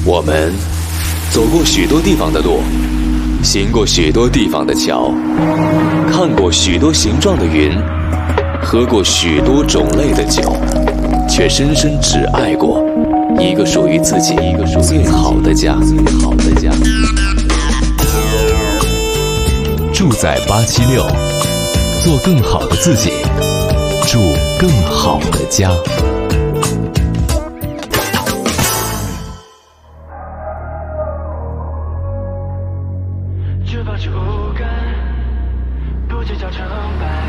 我们走过许多地方的路，行过许多地方的桥，看过许多形状的云，喝过许多种类的酒，却深深只爱过一个属于自己最好的家。住在876，做更好的自己，住更好的家。 只保持无感，不计较成败。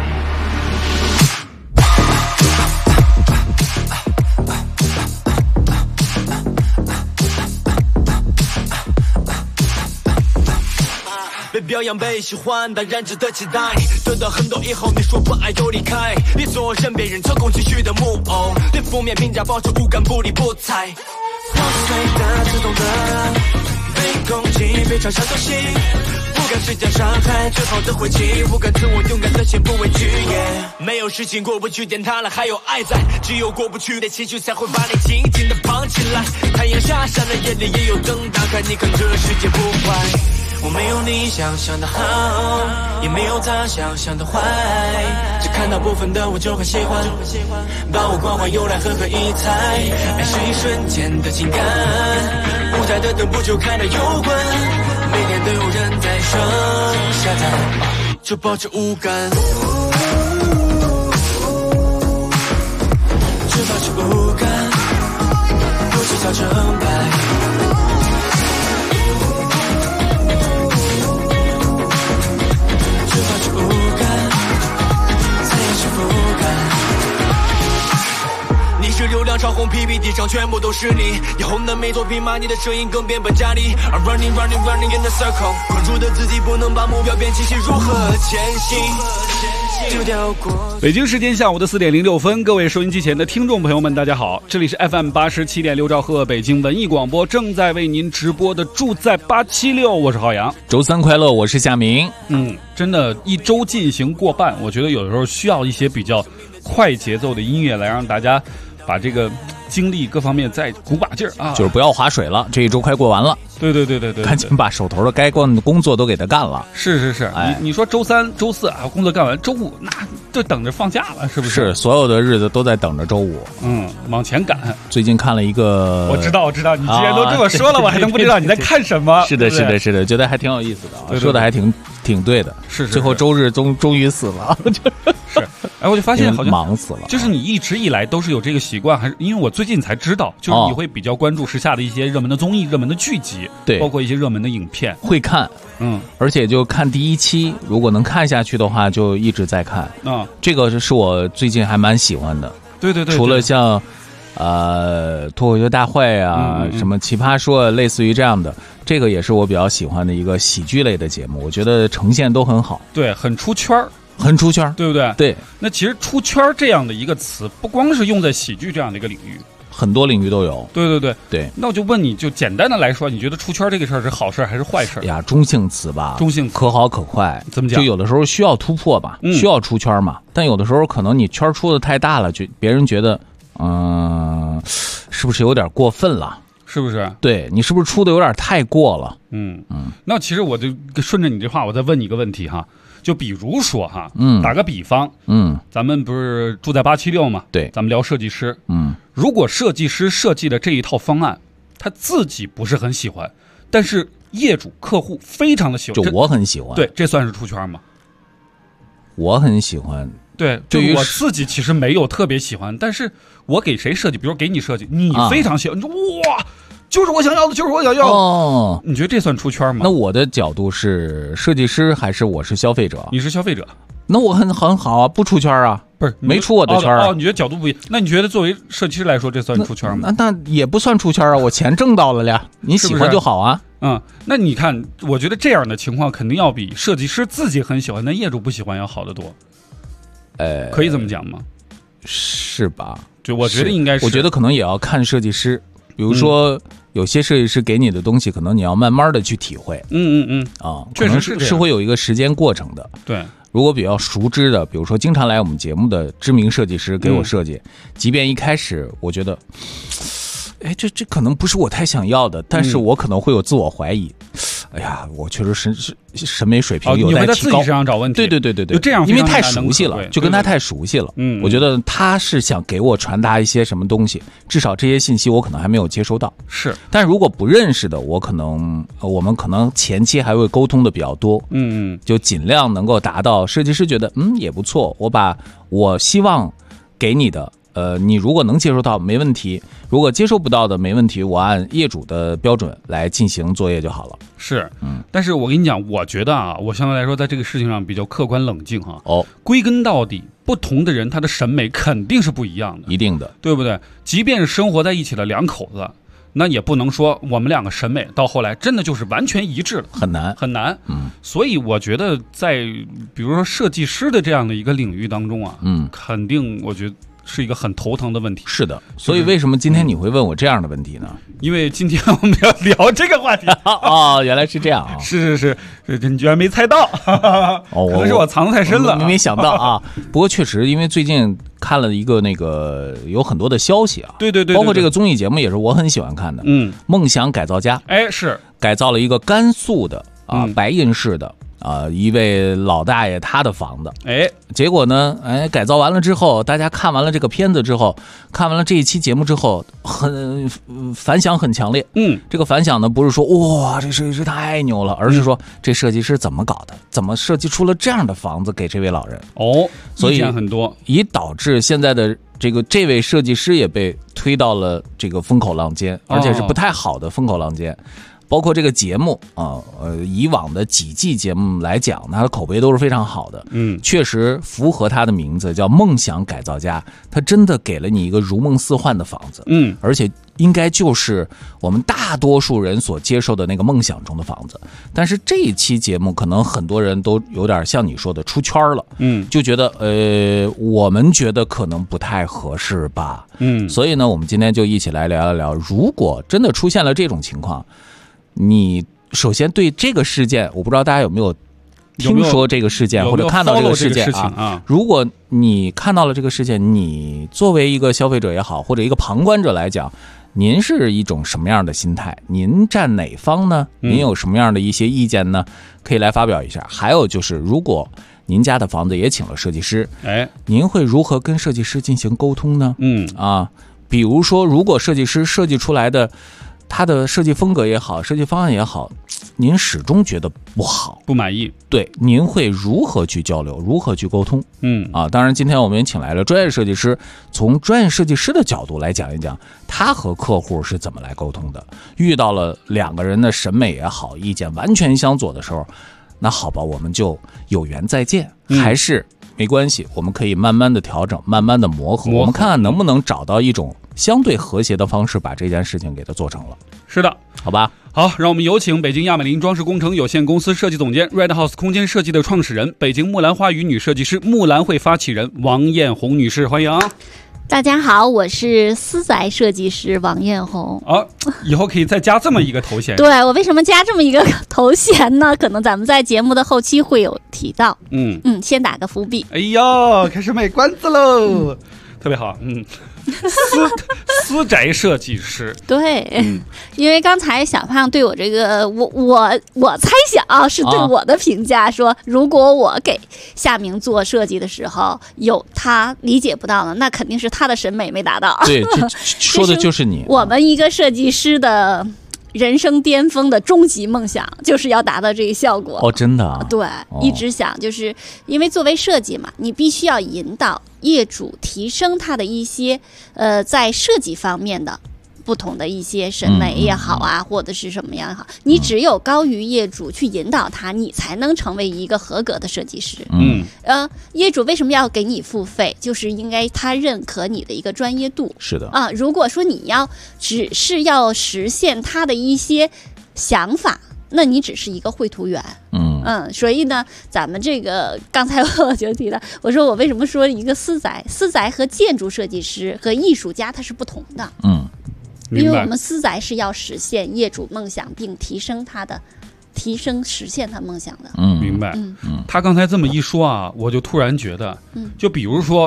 被表扬被喜欢，当然值得期待。得到很多以后，你说不爱就离开，别做任别人操控情绪的木偶。对负面评价保持无感，不理不睬。破碎的、自动的，被攻击、被嘲笑都行。不敢施加伤害，最好的回击。不敢自我勇敢的先不畏惧。没有事情过不去，点塌了还有爱在。只有过不去的情绪才会把你紧紧的绑起来。太阳下山了，夜里也有灯打开，你看这世界不坏。我没有你想象的好，也没有他想象的坏，只看到部分的我就很喜欢，把我关怀用来狠狠一踩。爱是一瞬间的情感，无价的等不就开了油关，每天都有人在上下单，就保持无感，只保持无感，不计较成败。流量超红 PPT 上全部都是你，以后的每作品骂你的声音更变本加厉。I'm running in the circle， 关注的自己不能把目标变清晰，如何前行？ 北京时间下午的4点06分，各位收音机前的听众朋友们，大家好，这里是 FM 87.6兆赫北京文艺广播，正在为您直播的住在876，我是浩洋。 周三快乐，我是夏明。 真的，一周进行过半，我觉得有的时候需要一些比较快节奏的音乐来让大家把这个精力各方面再鼓把劲儿啊， 就是不要划水了。这一周快过完了，对，赶紧把手头的该干的工作都给他干了。 是，你说周三、周四啊，工作干完，周五那就等着放假了，是不是？ 是，所有的日子都在等着周五。 往前赶。 最近看了一个， 我知道，你既然都这么说了，我还能不知道你在看什么？ 是的，觉得还挺有意思的，说的还挺对的。 是， 最后周日终于死了， 是。我就发现好像忙死了。 就是你一直以来都是有这个习惯，还是因为我最近才知道，就是你会比较关注时下的一些热门的综艺、热门的剧集， 对， 包括一些热门的影片， 会看。而且就看第一期，如果能看下去的话，就一直在看。这个是我最近还蛮喜欢的。对，除了像脱口秀大会啊，什么奇葩说，类似于这样的，这个也是我比较喜欢的一个喜剧类的节目，我觉得呈现都很好。对， 很出圈，对不对？ 对。 那其实出圈这样的一个词，不光是用在喜剧这样的一个领域， 很多领域都有。对。 那我就问你，就简单的来说，你觉得出圈这个事儿是好事还是坏事？ 呀，中性词吧，可好可坏。 怎么讲？ 就有的时候需要突破吧，需要出圈嘛。但有的时候可能你圈出的太大了，就别人觉得，是不是有点过分了？ 是不是？ 对，你是不是出的有点太过了？ 那其实我就顺着你这话，我再问你一个问题哈。就比如说哈，打个比方，咱们不是住在876嘛？对，咱们聊设计师，如果设计师设计的这一套方案，他自己不是很喜欢，但是业主客户非常的喜欢， 就我很喜欢， 对，这算是出圈吗？ 我很喜欢， 对，就我自己其实没有特别喜欢，但是我给谁设计，比如给你设计，你非常喜欢，你说哇。就是我想要的，就是我想要的。你觉得这算出圈吗？ 那我的角度是设计师还是我是消费者？ 你是消费者， 那我很好啊，不出圈啊， 不是没出我的圈啊。 你觉得角度不一样？那你觉得作为设计师来说，这算出圈吗？ 那也不算出圈啊，我钱挣到了呀，你喜欢就好啊。 那你看，我觉得这样的情况肯定要比设计师自己很喜欢，但业主不喜欢要好得多。可以这么讲吗？ 是吧？ 就我觉得应该是， 我觉得可能也要看设计师，比如说。有些设计师给你的东西，可能你要慢慢的去体会。 确实是会有一个时间过程的。 对， 如果比较熟知的，比如说经常来我们节目的知名设计师给我设计，即便一开始我觉得哎，这可能不是我太想要的，但是我可能会有自我怀疑。哎呀，我确实审美水平有待提高。 你会在自己身上找问题。 对， 就这样， 因为太熟悉了，就跟他太熟悉了。我觉得他是想给我传达一些什么东西，至少这些信息我可能还没有接收到。 是， 但如果不认识的，我们可能前期还会沟通的比较多。就尽量能够达到设计师觉得也不错，我把我希望给你的。你如果能接受到没问题，如果接受不到的没问题，我按业主的标准来进行作业就好了。 是，但是我跟你讲，我觉得啊，我相对来说在这个事情上比较客观冷静哈。归根到底，不同的人他的审美肯定是不一样的， 一定的， 对不对？即便是生活在一起的两口子，那也不能说我们两个审美到后来真的就是完全一致了， 很难很难。所以我觉得在比如说设计师的这样的一个领域当中啊，肯定我觉得是一个很头疼的问题。 是的，所以为什么今天你会问我这样的问题呢？ 因为今天我们要聊这个话题。 原来是这样啊！ 是，你居然没猜到，可能是我藏得太深了， 没想到啊。不过确实，因为最近看了一个有很多的消息啊， 对， 包括这个综艺节目也是我很喜欢看的。梦想改造家， 是改造了一个甘肃的白银市的。一位老大爷他的房子，结果呢，改造完了之后，大家看完了这个片子之后，看完了这一期节目之后，反响很强烈。这个反响呢，不是说哇这设计师太牛了，而是说这设计师怎么搞的，怎么设计出了这样的房子给这位老人。所以很多， 以导致现在的这位设计师也被推到了这个风口浪尖，而且是不太好的风口浪尖。包括这个节目以往的几季节目来讲，它的口碑都是非常好的。确实符合它的名字，叫梦想改造家。它真的给了你一个如梦似幻的房子，而且应该就是我们大多数人所接受的那个梦想中的房子。但是这一期节目，可能很多人都有点像你说的出圈了，就觉得我们觉得可能不太合适吧。所以呢，我们今天就一起来聊一聊，如果真的出现了这种情况。你首先对这个事件，我不知道大家有没有听说这个事件，或者看到这个事件啊？如果你看到了这个事件，你作为一个消费者也好，或者一个旁观者来讲，您是一种什么样的心态？您站哪方呢？您有什么样的一些意见呢？可以来发表一下。还有就是，如果您家的房子也请了设计师，您会如何跟设计师进行沟通呢？比如说，如果设计师设计出来的他的设计风格也好，设计方案也好，您始终觉得不好， 不满意， 对，您会如何去交流，如何去沟通？当然今天我们也请来了专业设计师，从专业设计师的角度来讲一讲他和客户是怎么来沟通的。遇到了两个人的审美也好，意见完全相左的时候，那好吧，我们就有缘再见，还是没关系，我们可以慢慢的调整，慢慢的磨合，我们看看能不能找到一种相对和谐的方式，把这件事情给它做成了。 是的， 好吧。 好，让我们有请北京亚美林装饰工程有限公司设计总监 Red House 空间设计的创始人，北京木兰花语女设计师木兰会发起人王艳红女士，欢迎。 大家好，我是私宅设计师王艳红。 以后可以再加这么一个头衔。 对，我为什么加这么一个头衔呢？可能咱们在节目的后期会有提到。先打个伏笔。 哎呦，开始卖关子喽，特别好。私宅设计师。 对，因为刚才小胖对我这个，我猜想是对我的评价说，如果我给夏明做设计的时候有他理解不到的，那肯定是他的审美没达到。 对，说的就是你。 我们一个设计师的人生巅峰的终极梦想就是要达到这个效果。 真的啊？ 对，一直想，就是因为作为设计嘛，你必须要引导业主提升他的一些在设计方面的不同的一些审美也好啊，或者是什么样也好，你只有高于业主去引导他，你才能成为一个合格的设计师。业主为什么要给你付费？就是应该他认可你的一个专业度。 是的如果说你只是要实现他的一些想法，那你只是一个绘图员。所以呢，咱们这个刚才我就提到，我说我为什么说一个私宅和建筑设计师和艺术家它是不同的。因为我们私宅是要实现业主梦想，并实现他梦想的。 明白。他刚才这么一说啊，我就突然觉得，就比如说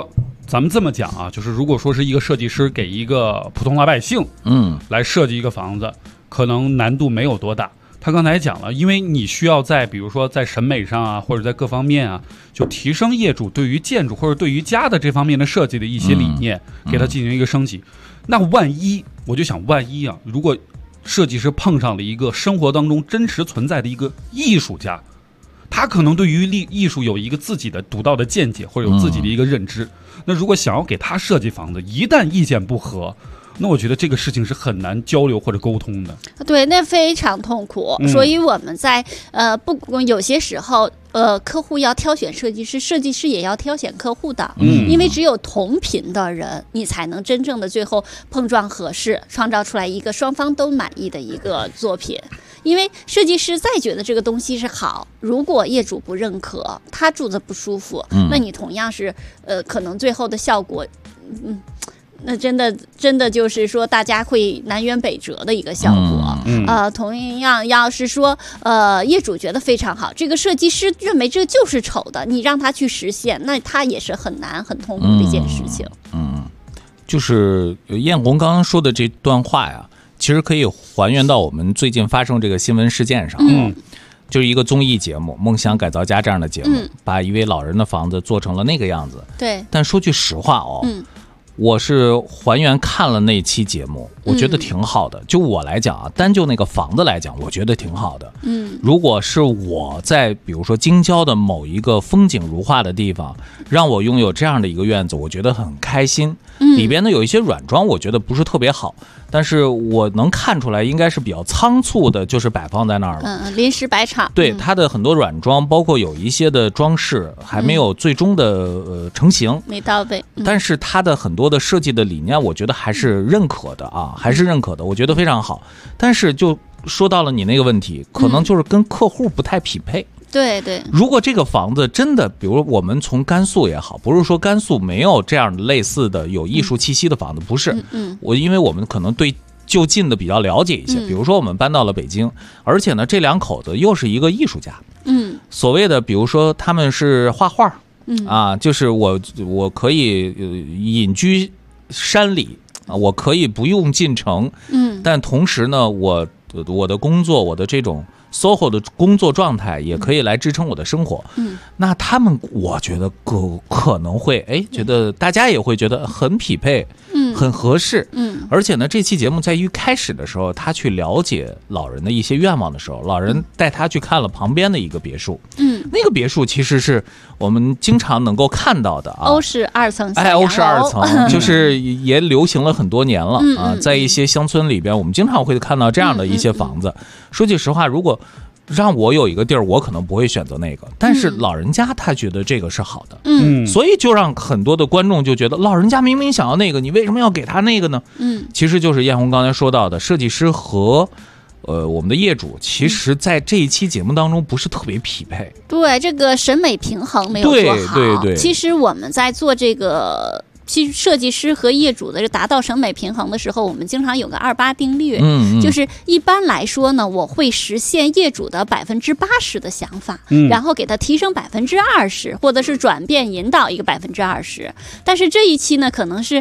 咱们这么讲啊，就是如果说是一个设计师给一个普通老百姓，来设计一个房子，可能难度没有多大。他刚才讲了，因为你需要在比如说在审美上啊，或者在各方面啊，就提升业主对于建筑或者对于家的这方面的设计的一些理念，给它进行一个升级。那万一我就想，万一啊，如果设计师碰上了一个生活当中真实存在的一个艺术家，他可能对于艺术有一个自己的独到的见解，或者有自己的一个认知。那如果想要给他设计房子，一旦意见不合，那我觉得这个事情是很难交流或者沟通的。 对，那非常痛苦。所以我们在不有些时候，客户要挑选设计师，设计师也要挑选客户的。因为只有同频的人，你才能真正的最后碰撞合适，创造出来一个双方都满意的一个作品。因为设计师再觉得这个东西是好，如果业主不认可，他住着不舒服，那你同样是可能最后的效果，那真的就是说，大家会南辕北辙的一个效果。同样，要是说业主觉得非常好，这个设计师认为这就是丑的，你让他去实现，那他也是很难很痛苦的一件事情。 就是艳红刚刚说的这段话呀，其实可以还原到我们最近发生这个新闻事件上。就是一个综艺节目《梦想改造家》这样的节目，把一位老人的房子做成了那个样子。对，但说句实话哦。我是还原看了那期节目，我觉得挺好的。就我来讲啊，单就那个房子来讲，我觉得挺好的。如果是我在比如说京郊的某一个风景如画的地方，让我拥有这样的一个院子，我觉得很开心。里边呢有一些软装，我觉得不是特别好，但是我能看出来应该是比较仓促的，就是摆放在那儿了。 临时摆场。 对，它的很多软装，包括有一些的装饰，还没有最终的成型， 没到位。 但是它的很多的设计的理念，我觉得还是认可的啊，还是认可的，我觉得非常好。但是就说到了你那个问题，可能就是跟客户不太匹配。 对对， 如果这个房子真的，比如我们从甘肃也好，不是说甘肃没有这样的类似的有艺术气息的房子，不是。因为我们可能对就近的比较了解一些，比如说我们搬到了北京，而且呢，这两口子又是一个艺术家。所谓的，比如说他们是画画，就是我可以隐居山里啊，我可以不用进城，但同时呢，我的工作，我的这种SOHO 的工作状态也可以来支撑我的生活。那他们我觉得可能会觉得大家也会觉得很匹配，很合适。而且呢，这期节目在于开始的时候，他去了解老人的一些愿望的时候，老人带他去看了旁边的一个别墅。那个别墅其实是我们经常能够看到的啊， 欧式2层小洋楼。 欧式2层，就是也流行了很多年了啊，在一些乡村里边，我们经常会看到这样的一些房子。说句实话，如果让我有一个地儿，我可能不会选择那个，但是老人家他觉得这个是好的，所以就让很多的观众就觉得老人家明明想要那个，你为什么要给他那个呢？其实就是艳红刚才说到的，设计师和我们的业主，其实在这一期节目当中不是特别匹配。 对，这个审美平衡没有做好。 对。 其实我们在做这个。其实设计师和业主的达到审美平衡的时候，我们经常有个28定律，就是一般来说呢，我会实现业主的80%的想法，然后给他提升20%，或者是转变引导一个20%。但是这一期呢，可能是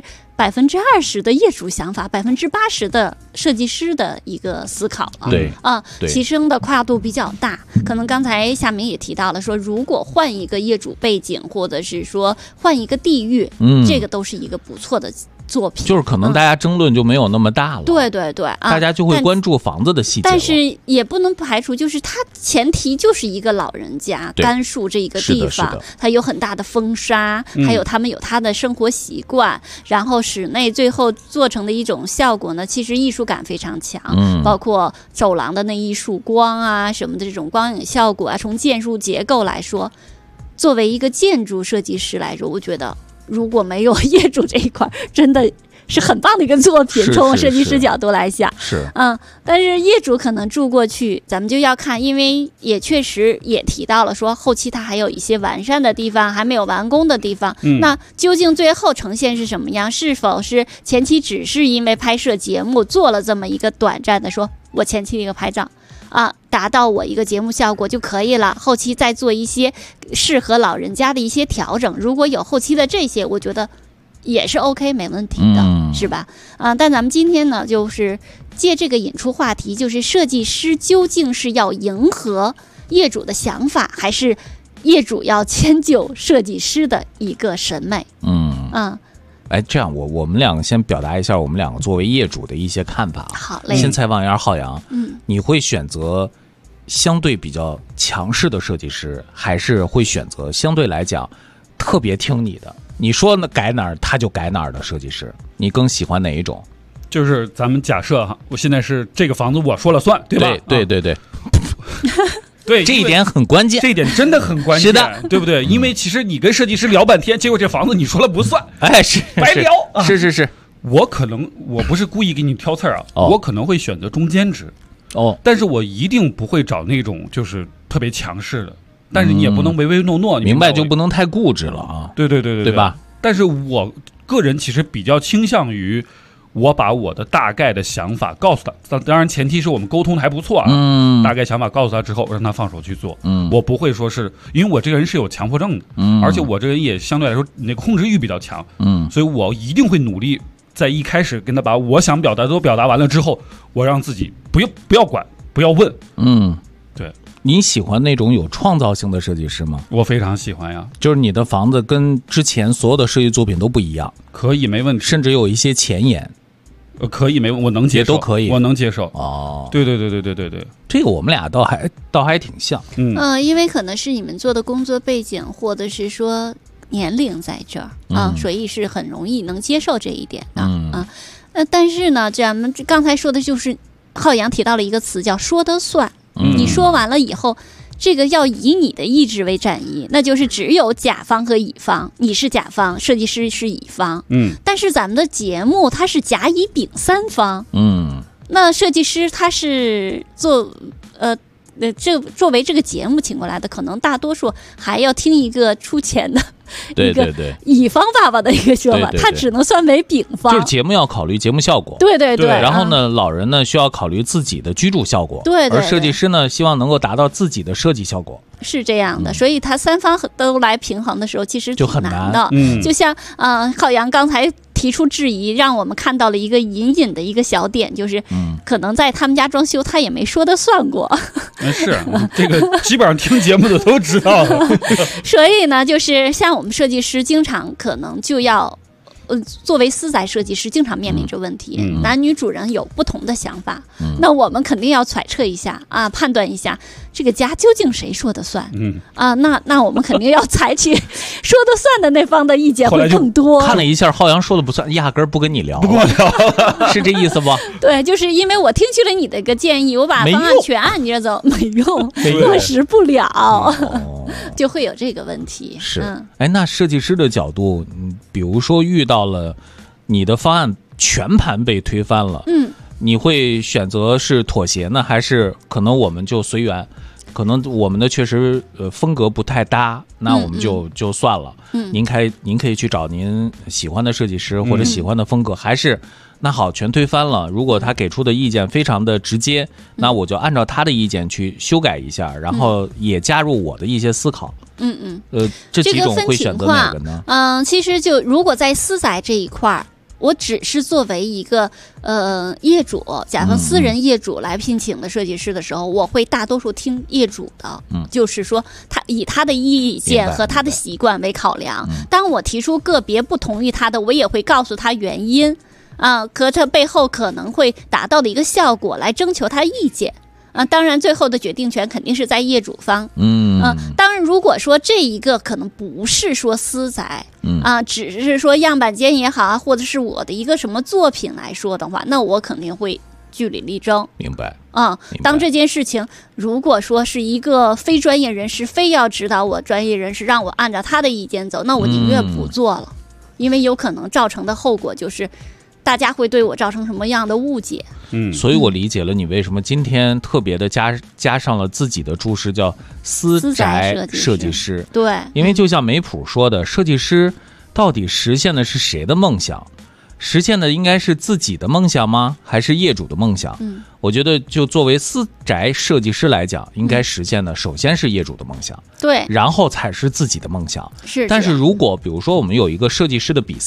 20%的业主想法，80%的设计师的一个思考了。 对提升的跨度比较大。可能刚才夏明也提到了说，如果换一个业主背景，或者是说换一个地域，这个都是一个不错的作品， 就是可能大家争论就没有那么大了。 对， 大家就会关注房子的细节。 但是也不能排除，就是它前提就是一个老人家，甘肃这一个地方，它有很大的风沙，还有他们有他的生活习惯，然后室内最后做成的一种效果呢，其实艺术感非常强，包括走廊的那一束光啊什么的这种光影效果啊，从建筑结构来说，作为一个建筑设计师来说，我觉得如果没有业主这一块，真的是很棒的一个作品。从我设计师角度来想，但是业主可能住过去，咱们就要看，因为也确实也提到了说，后期它还有一些完善的地方，还没有完工的地方。那究竟最后呈现是什么样？是否是前期只是因为拍摄节目做了这么一个短暂的说，我前期的一个拍照达到我一个节目效果就可以了，后期再做一些适合老人家的一些调整。如果有后期的这些，我觉得也是 OK 没问题的，是吧？但咱们今天呢，就是借这个引出话题，就是设计师究竟是要迎合业主的想法，还是业主要迁就设计师的一个审美？ 这样我们两个先表达一下我们两个作为业主的一些看法。 好嘞。 先采访一下浩洋，你会选择相对比较强势的设计师，还是会选择相对来讲特别听你的，你说改哪儿他就改哪儿的设计师？你更喜欢哪一种？ 就是咱们假设哈，我现在是这个房子我说了算，对吧？ 对。对，这一点很关键， 这一点真的很关键， 是的， 对不对？因为其实你跟设计师聊半天，结果这房子你说了不算， 是白聊。 是， 我不是故意给你挑刺儿啊，我可能会选择中间值，但是我一定不会找那种就是特别强势的，但是你也不能唯唯诺诺， 明白就不能太固执了啊。 对吧？但是我个人其实比较倾向于，我把我的大概的想法告诉他，当然前提是我们沟通的还不错啊。大概想法告诉他之后，让他放手去做。我不会说是因为我这个人是有强迫症的，而且我这个人也相对来说那个控制欲比较强，所以我一定会努力在一开始跟他把我想表达的都表达完了之后，我让自己不要管，不要问。对。 你喜欢那种有创造性的设计师吗？ 我非常喜欢呀， 就是你的房子跟之前所有的设计作品都不一样， 可以没问题， 甚至有一些前沿。 可以没问题，我能接受， 也都可以， 我能接受。对， 这个我们俩倒还挺像。 因为可能是你们做的工作背景，或者是说年龄在这儿所以是很容易能接受这一点的但是呢，咱们刚才说的就是浩洋提到了一个词叫说得算。你说完了以后，这个要以你的意志为战役，那就是只有甲方和乙方，你是甲方，设计师是乙方。但是咱们的节目它是甲乙丙三方。那设计师他是作为这个节目请过来的，可能大多数还要听一个出钱的一个乙方爸爸的一个说法，他只能算为丙方。 就是节目要考虑节目效果， 对。 然后呢，老人呢需要考虑自己的居住效果， 对。 而设计师呢希望能够达到自己的设计效果， 是这样的。所以他三方都来平衡的时候，其实挺难的。就像浩洋刚才提出质疑，让我们看到了一个隐隐的一个小点，就是可能在他们家装修，他也没说的算过。 是这个基本上听节目的都知道了。 所以呢，就是像我们设计师经常可能就要作为私宅设计师经常面临着问题，男女主人有不同的想法，那我们肯定要揣测一下判断一下这个家究竟谁说的算。那我们肯定要采取说的算的那方的意见会更多。 看了一下浩洋说的不算，压根儿不跟你聊，是这意思不？ 对，就是因为我听取了你的一个建议，我把方案全按着走，没用，落实不了，就会有这个问题。 是，那设计师的角度，比如说遇到了你的方案全盘被推翻了，你会选择是妥协呢，还是可能我们就随缘？可能我们的确实风格不太搭，那我们就算了。您可以去找您喜欢的设计师或者喜欢的风格，还是那好全推翻了。如果他给出的意见非常的直接，那我就按照他的意见去修改一下，然后也加入我的一些思考。这几种会选择哪个呢？ 其实就如果在私宅这一块，我只是作为一个业主，甲方私人业主来聘请的设计师的时候，我会大多数听业主的，就是说他以他的意见和他的习惯为考量。当我提出个别不同意他的，我也会告诉他原因可这背后可能会达到的一个效果来征求他意见。当然最后的决定权肯定是在业主方。当然如果说这一个可能不是说私宅只是说样板间也好或者是我的一个什么作品来说的话，那我肯定会据理力争。 明白。 当这件事情如果说是一个非专业人士非要指导我专业人士让我按照他的意见走，那我宁愿不做了，因为有可能造成的后果就是大家会对我造成什么样的误解。 所以我理解了你为什么今天特别的加上了自己的注释，叫私宅设计师。 对， 因为就像梅普说的，设计师到底实现的是谁的梦想？实现的应该是自己的梦想吗？还是业主的梦想？我觉得就作为私宅设计师来讲，应该实现的首先是业主的梦想， 对， 然后才是自己的梦想。 是。 但是如果比如说我们有一个设计师的比赛，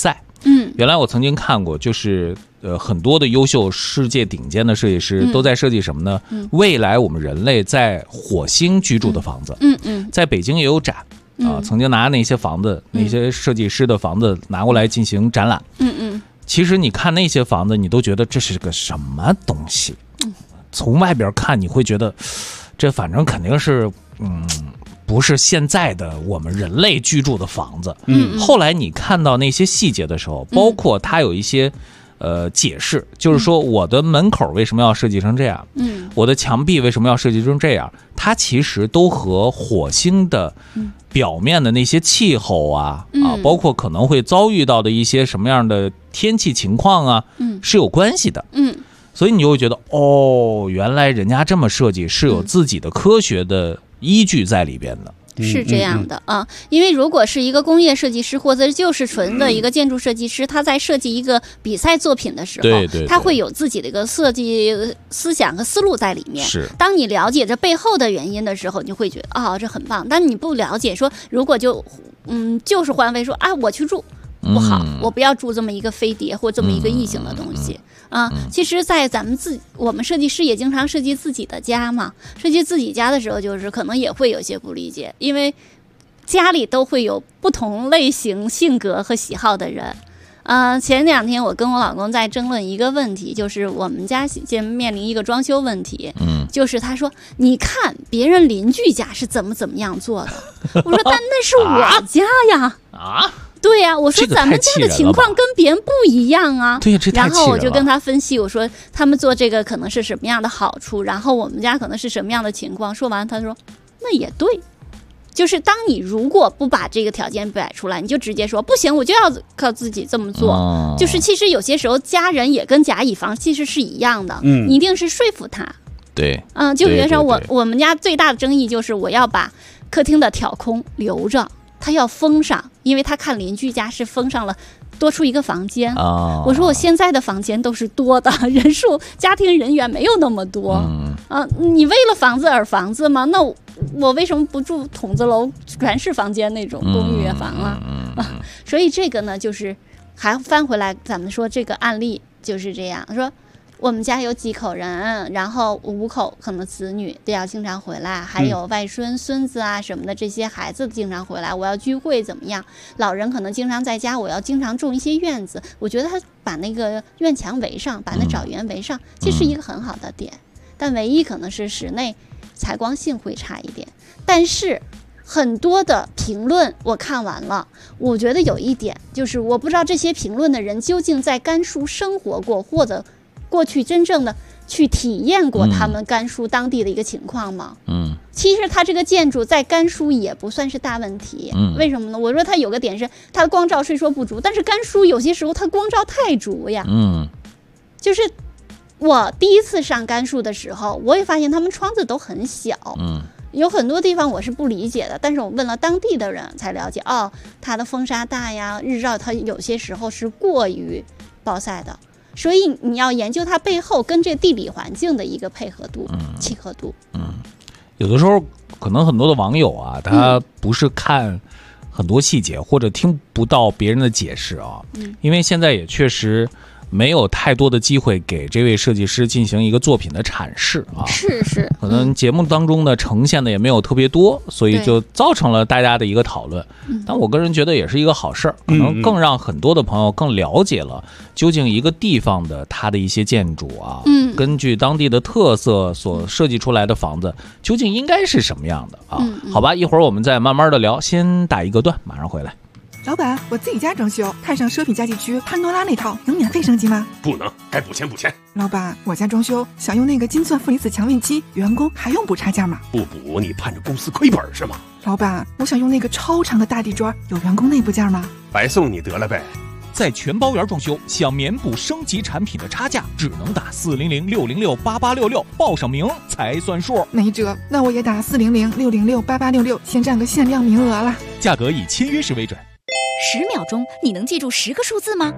原来我曾经看过，就是很多的优秀世界顶尖的设计师都在设计什么呢？未来我们人类在火星居住的房子。在北京也有展啊，曾经拿那些房子，那些设计师的房子拿过来进行展览。其实你看那些房子，你都觉得这是个什么东西？从外边看你会觉得，这反正肯定是不是现在的我们人类居住的房子。后来你看到那些细节的时候，包括它有一些解释，就是说我的门口为什么要设计成这样，我的墙壁为什么要设计成这样，它其实都和火星的表面的那些气候啊，包括可能会遭遇到的一些什么样的天气情况啊，是有关系的。所以你就会觉得，原来人家这么设计是有自己的科学的依据在里边的。 是这样的啊，因为如果是一个工业设计师，或者就是纯的一个建筑设计师，他在设计一个比赛作品的时候，他会有自己的一个设计思想和思路在里面。 是， 当你了解这背后的原因的时候，你会觉得这很棒。但你不了解，说如果就是换位说我去住不好，我不要住这么一个飞碟或这么一个异形的东西。其实在我们设计师也经常设计自己的家嘛，设计自己家的时候，就是可能也会有些不理解，因为家里都会有不同类型性格和喜好的人。前2天我跟我老公在争论一个问题，就是我们家现面临一个装修问题。就是他说，你看别人邻居家是怎么样做的，我说但那是我家呀。对呀，我说咱们家的情况跟别人不一样啊。 对，这太气人了。 然后我就跟他分析，我说他们做这个可能是什么样的好处，然后我们家可能是什么样的情况。说完他说那也对，就是当你如果不把这个条件摆出来，你就直接说不行，我就要靠自己这么做。就是其实有些时候家人也跟甲乙方其实是一样的，你一定是说服他。 对， 就比如说我们家最大的争议就是我要把客厅的挑空留着，他要封上，因为他看邻居家是封上了，多出一个房间。我说我现在的房间都是多的，人数家庭人员没有那么多。你为了房子而房子吗？那我为什么不住筒子楼全是房间那种公寓房啊？所以这个呢，就是还翻回来咱们说这个案例就是这样说。我们家有几口人，然后5口可能子女都要经常回来，还有外孙孙子啊什么的，这些孩子经常回来，我要聚会怎么样，老人可能经常在家，我要经常种一些院子，我觉得他把那个院墙围上，把那枣园围上，这是一个很好的点。但唯一可能是室内采光性会差一点。但是很多的评论我看完了，我觉得有一点就是我不知道这些评论的人究竟在甘肃生活过，或者过去真正的去体验过他们甘肃当地的一个情况吗？其实它这个建筑在甘肃也不算是大问题。为什么呢？我说它有个点是它的光照虽说不足，但是甘肃有些时候它光照太足呀。就是我第一次上甘肃的时候，我也发现他们窗子都很小。有很多地方我是不理解的，但是我问了当地的人才了解，它的风沙大呀，日照它有些时候是过于暴晒的。所以你要研究它背后跟这地理环境的一个配合度、契合度。 有的时候可能很多的网友啊，他不是看很多细节，或者听不到别人的解释啊，因为现在也确实没有太多的机会给这位设计师进行一个作品的阐释啊。 是， 可能节目当中的呈现的也没有特别多，所以就造成了大家的一个讨论。但我个人觉得也是一个好事儿，可能更让很多的朋友更了解了究竟一个地方的它的一些建筑啊，根据当地的特色所设计出来的房子究竟应该是什么样的啊。好吧，一会儿我们再慢慢的聊，先打一个段，马上回来。 老板，我自己家装修，看上奢品家具区潘多拉那套，能免费升级吗？ 不能，该补钱补钱。 老板，我家装修想用那个金钻负离子强运机，员工还用补差价吗？ 不补你盼着公司亏本是吗？ 老板，我想用那个超长的大地砖，有员工内部价吗？ 白送你得了呗。 在全包圆装修，想免补升级产品的差价，只能打400-606-8866，报上名才算数。 没辙，那我也打400-606-8866，先占个限量名额了。 价格以签约时为准。 10秒钟，你能记住10个数字吗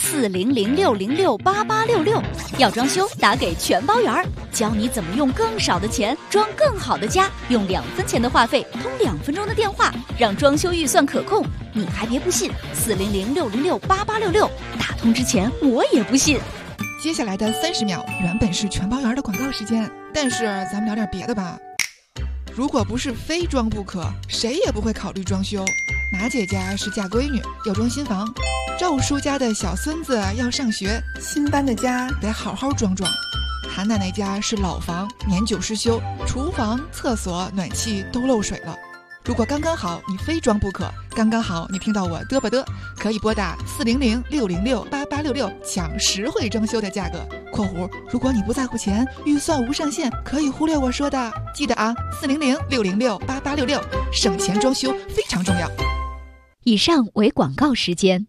？400-606-8866。要装修，打给全包圆，教你怎么用更少的钱装更好的家，用2分钱的话费通2分钟的电话，让装修预算可控。 你还别不信，400-606-8866，打通之前我也不信。 接下来的30秒原本是全包圆的广告时间，但是咱们聊点别的吧。如果不是非装不可，谁也不会考虑装修。马姐家是嫁闺女，要装新房；赵叔家的小孙子要上学，新搬的家得好好装装。韩奶奶家是老房，年久失修，厨房、厕所、暖气都漏水了。如果刚刚好你非装不可，刚刚好你听到我嘚吧嘚，可以拨打400-606-8866抢实惠装修的价格（括弧如果你不在乎钱，预算无上限，可以忽略我说的）。记得啊，400-606-8866，省钱装修非常重要。 以上为广告时间。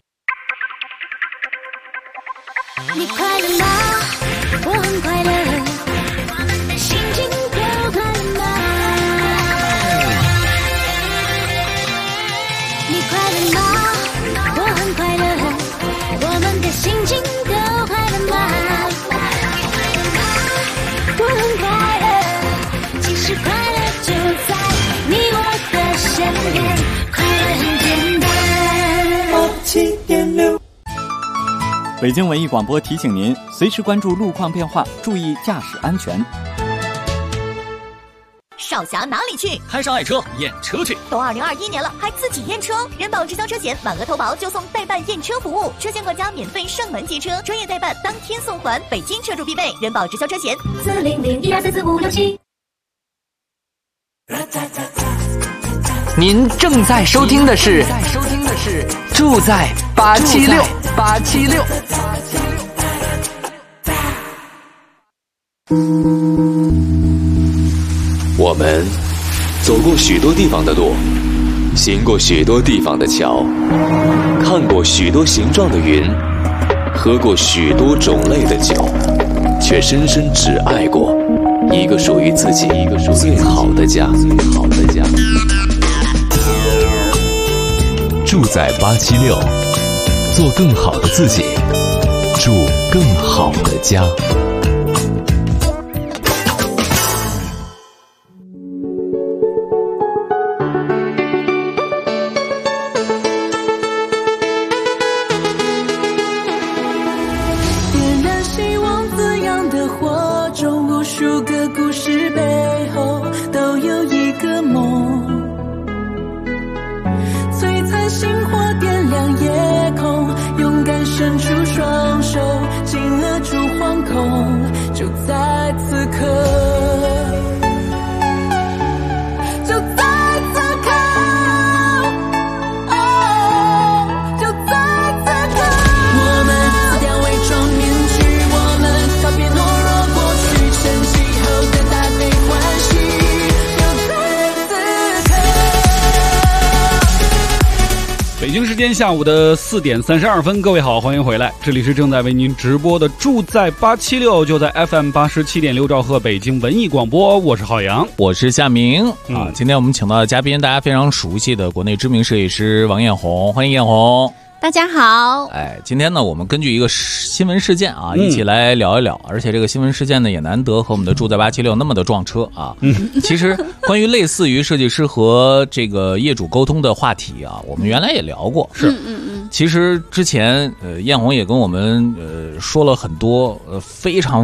你快乐吗？我很快乐，心情都快乐吗？你快乐吗？我很快乐，我们的心情都快乐吗？我很快乐，其实快乐就在你我的身边，快乐很简单。87.6 北京文艺广播提醒您，随时关注路况变化，注意驾驶安全。 少侠哪里去？ 摊上爱车验车去。 都2021年了，还自己验车？人保直销车险满额投保就送代办验车服务，车险管家免费上门接车，专业代办当天送还，北京车主必备。人保直销车险400-1244567。 您正在收听的是住在876。 我们走过许多地方的路，行过许多地方的桥，看过许多形状的云，喝过许多种类的酒，却深深只爱过一个属于自己最好的家。住在876，做更好的自己，住更好的家。 点燃希望滋养的火种，无数个故事背后都有一个梦。璀璨星火点亮夜空，勇敢伸出双手，紧勒住惶恐，就在此刻，就在此刻，哦，就在此刻。我们撕掉伪装面具，我们告别懦弱过去，晨曦后的大悲欢喜，就在此刻。 北京时间下午的4点32分，各位好，欢迎回来，这里是正在为您直播的住在876，就在 FM 87.6兆赫北京文艺广播，我是郝阳， 我是夏明啊。今天我们请到的嘉宾，大家非常熟悉的国内知名设计师王艳红，欢迎艳红。 大家好。 今天呢，我们根据一个新闻事件啊，一起来聊一聊。而且这个新闻事件呢，也难得和我们的住在876那么的撞车啊。其实关于类似于设计师和这个业主沟通的话题啊，我们原来也聊过。是，其实之前艳红也跟我们说了很多非常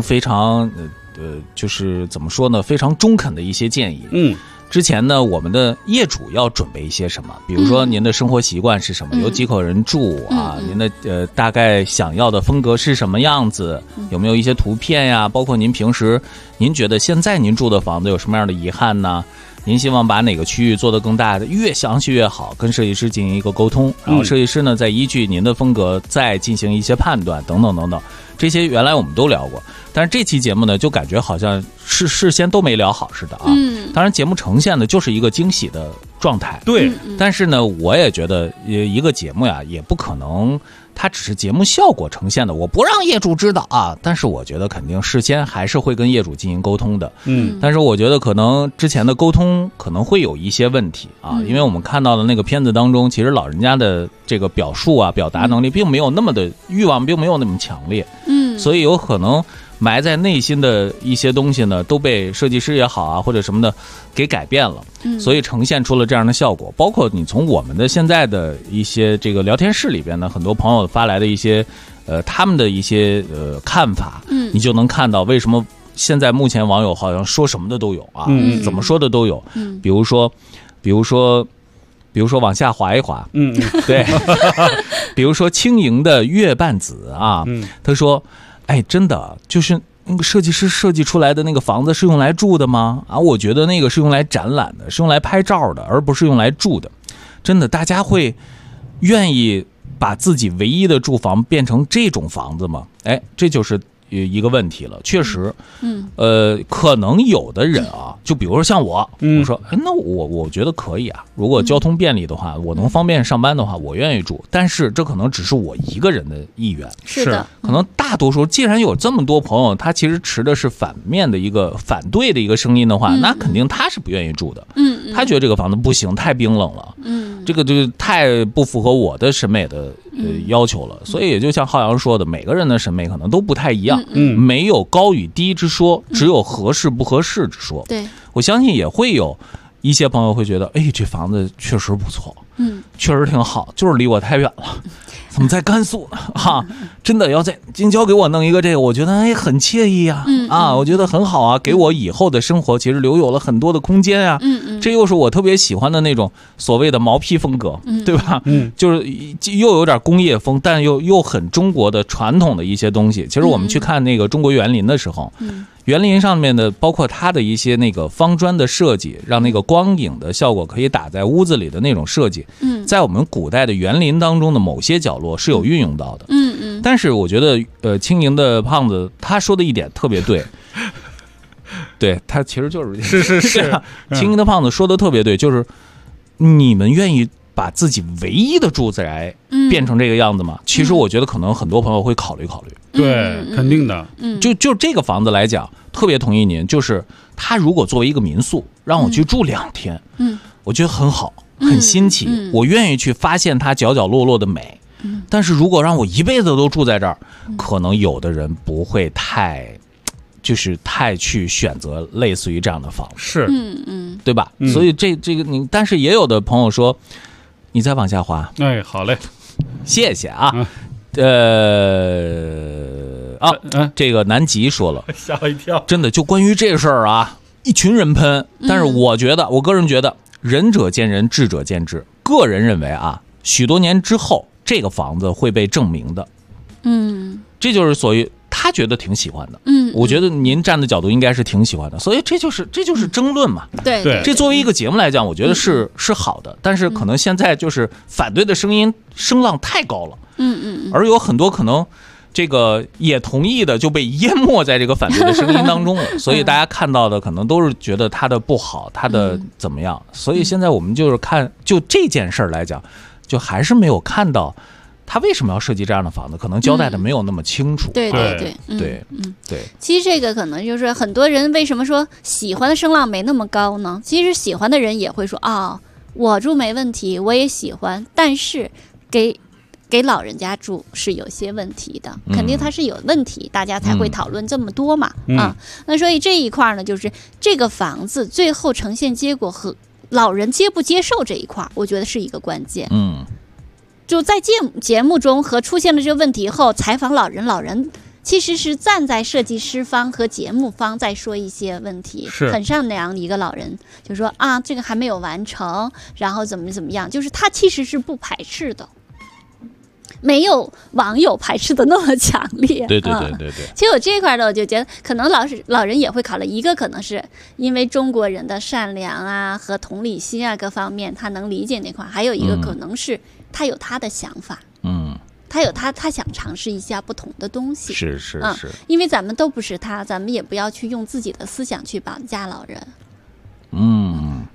就是怎么说呢，非常中肯的一些建议。之前呢，我们的业主要准备一些什么？比如说您的生活习惯是什么？有几口人住啊？您的大概想要的风格是什么样子？有没有一些图片呀？包括您平时您觉得现在您住的房子有什么样的遗憾呢？您希望把哪个区域做得更大的，越详细越好，跟设计师进行一个沟通，然后设计师呢再依据您的风格再进行一些判断，等等等等。这些原来我们都聊过，但是这期节目呢，就感觉好像是事先都没聊好似的啊。当然节目呈现的就是一个惊喜的状态。对，但是呢，我也觉得一个节目呀，也不可能它只是节目效果呈现的，我不让业主知道啊。但是我觉得肯定事先还是会跟业主进行沟通的。但是我觉得可能之前的沟通可能会有一些问题啊，因为我们看到的那个片子当中，其实老人家的这个表述啊、表达能力并没有那么的欲望，并没有那么强烈。所以有可能埋在内心的一些东西呢，都被设计师也好啊，或者什么的给改变了，所以呈现出了这样的效果。包括你从我们的现在的一些这个聊天室里边呢，很多朋友发来的一些他们的一些看法，你就能看到为什么现在目前网友好像说什么的都有啊，怎么说的都有，比如说往下滑一滑，对，比如说轻盈的月半子啊，他说，哎，真的就是那个设计师设计出来的那个房子是用来住的吗？啊，我觉得那个是用来展览的，是用来拍照的，而不是用来住的。真的，大家会愿意把自己唯一的住房变成这种房子吗？哎，这就是一个问题了。确实，可能有的人啊，就比如说像我，我说，哎，那我觉得可以啊。如果交通便利的话，我能方便上班的话，我愿意住。但是这可能只是我一个人的意愿。 是的， 可能大多数，既然有这么多朋友，他其实持的是反面的一个反对的一个声音的话，那肯定他是不愿意住的。他觉得这个房子不行，太冰冷了。这个就太不符合我的审美的要求了。所以也就像浩洋说的，每个人的审美可能都不太一样。没有高与低之说，只有合适不合适之说。 对， 我相信也会有一些朋友会觉得，哎，这房子确实不错，确实挺好，就是离我太远了。怎么在甘肃呢？哈，真的要在京郊给我弄一个这个，我觉得哎很惬意啊，我觉得很好啊，给我以后的生活其实留有了很多的空间啊。这又是我特别喜欢的那种所谓的毛坯风格，对吧？就是又有点工业风，但又很中国的传统的一些东西。其实我们去看那个中国园林的时候，园林上面的包括它的一些那个方砖的设计，让那个光影的效果可以打在屋子里的那种设计，在我们古代的园林当中的某些角落是有运用到的。但是我觉得轻盈的胖子他说的一点特别对，对，他其实就是是轻盈的胖子说的特别对，就是你们愿意把自己唯一的住宅变成这个样子吗？其实我觉得可能很多朋友会考虑考虑。 对，肯定的。 就这个房子来讲，特别同意您，就是他如果作为一个民宿让我去住2天，我觉得很好，很新奇，我愿意去发现它角角落落的美。但是如果让我一辈子都住在这儿，可能有的人不会太去选择类似于这样的房子， 是， 对吧？所以这个你，但是也有的朋友说，你再往下滑， 哎，好嘞， 谢谢啊。这个南极说了， 吓我一跳。 真的，就关于这事儿啊，一群人喷，但是我个人觉得，仁者见仁，智者见智。个人认为啊，许多年之后，这个房子会被证明的。这就是所谓他觉得挺喜欢的。我觉得您站的角度应该是挺喜欢的，所以这就是争论嘛。 对， 这作为一个节目来讲，我觉得是好的，但是可能现在就是反对的声浪太高了。而有很多可能这个也同意的就被淹没在这个反对的声音当中了，所以大家看到的可能都是觉得他的不好，他的怎么样。所以现在我们就是看，就这件事来讲，就还是没有看到他为什么要设计这样的房子，可能交代的没有那么清楚。 对。其实这个可能就是很多人为什么说喜欢的声浪没那么高呢？其实喜欢的人也会说啊，我住没问题，我也喜欢，但是给老人家住是有些问题的，肯定他是有问题，大家才会讨论这么多嘛。那所以这一块呢，就是这个房子最后呈现结果和老人接不接受这一块，我觉得是一个关键。就在节目中和出现了这个问题后，采访老人其实是站在设计师方和节目方在说一些问题，很善良的一个老人就说啊，这个还没有完成，然后怎么样，就是他其实是不排斥的。没有网友排斥的那么强烈。 对。 其实我这一块呢，我就觉得可能老人也会考虑，一个可能是因为中国人的善良啊和同理心啊各方面他能理解那块，还有一个可能是他有他的想法。他有他想尝试一下不同的东西。 是。 因为咱们都不是他，咱们也不要去用自己的思想去绑架老人。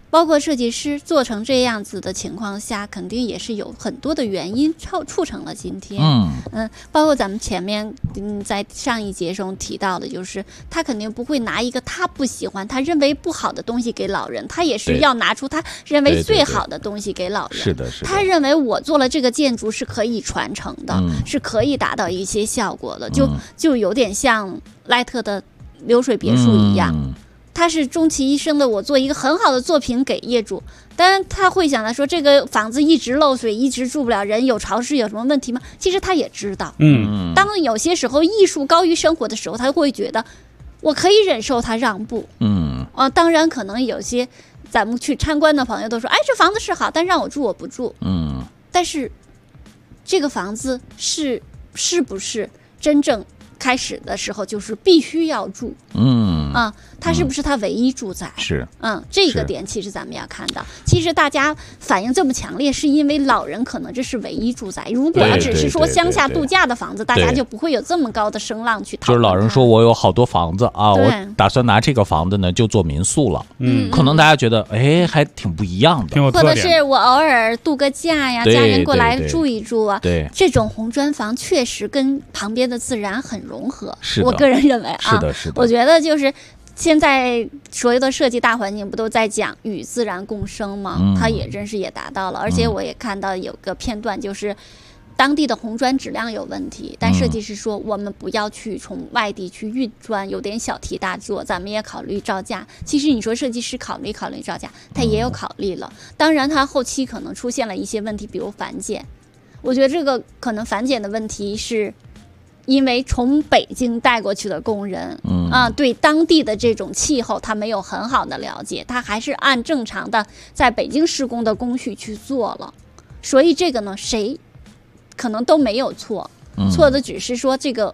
包括设计师做成这样子的情况下，肯定也是有很多的原因促成了今天。包括咱们前面在上一节中提到的，就是他肯定不会拿一个他不喜欢、他认为不好的东西给老人，他也是要拿出他认为最好的东西给老人。 是的， 他认为我做了这个建筑是可以传承的，是可以达到一些效果的，就有点像赖特的流水别墅一样。他是终其一生的，我做一个很好的作品给业主，当然他会想到说这个房子一直漏水，一直住不了人，有潮湿有什么问题吗？其实他也知道，当有些时候艺术高于生活的时候，他会觉得我可以忍受他让步，当然可能有些咱们去参观的朋友都说，哎，这房子是好，但让我住我不住，但是这个房子是不是真正开始的时候就是必须要住，它是不是他唯一住宅？ 是， 这个点其实咱们要看到，其实大家反应这么强烈，是因为老人可能这是唯一住宅。如果要只是说乡下度假的房子，大家就不会有这么高的声浪去讨论。 就是老人说我有好多房子啊，我打算拿这个房子呢就做民宿了。可能大家觉得还挺不一样的， 或者是我偶尔度个假呀，家人过来住一住啊。这种红砖房确实跟旁边的自然很融合。我个人认为啊， 是的， 我觉得就是现在所有的设计大环境不都在讲与自然共生吗？它也真是也达到了，而且我也看到有个片段，就是当地的红砖质量有问题，但设计师说我们不要去从外地去运砖，有点小题大做，咱们也考虑造价。其实你说设计师考虑造价，他也有考虑了，当然他后期可能出现了一些问题，比如反检。我觉得这个可能反检的问题是因为从北京带过去的工人，对当地的这种气候他没有很好的了解，他还是按正常的在北京施工的工序去做了，所以这个呢，谁可能都没有错，错的只是说这个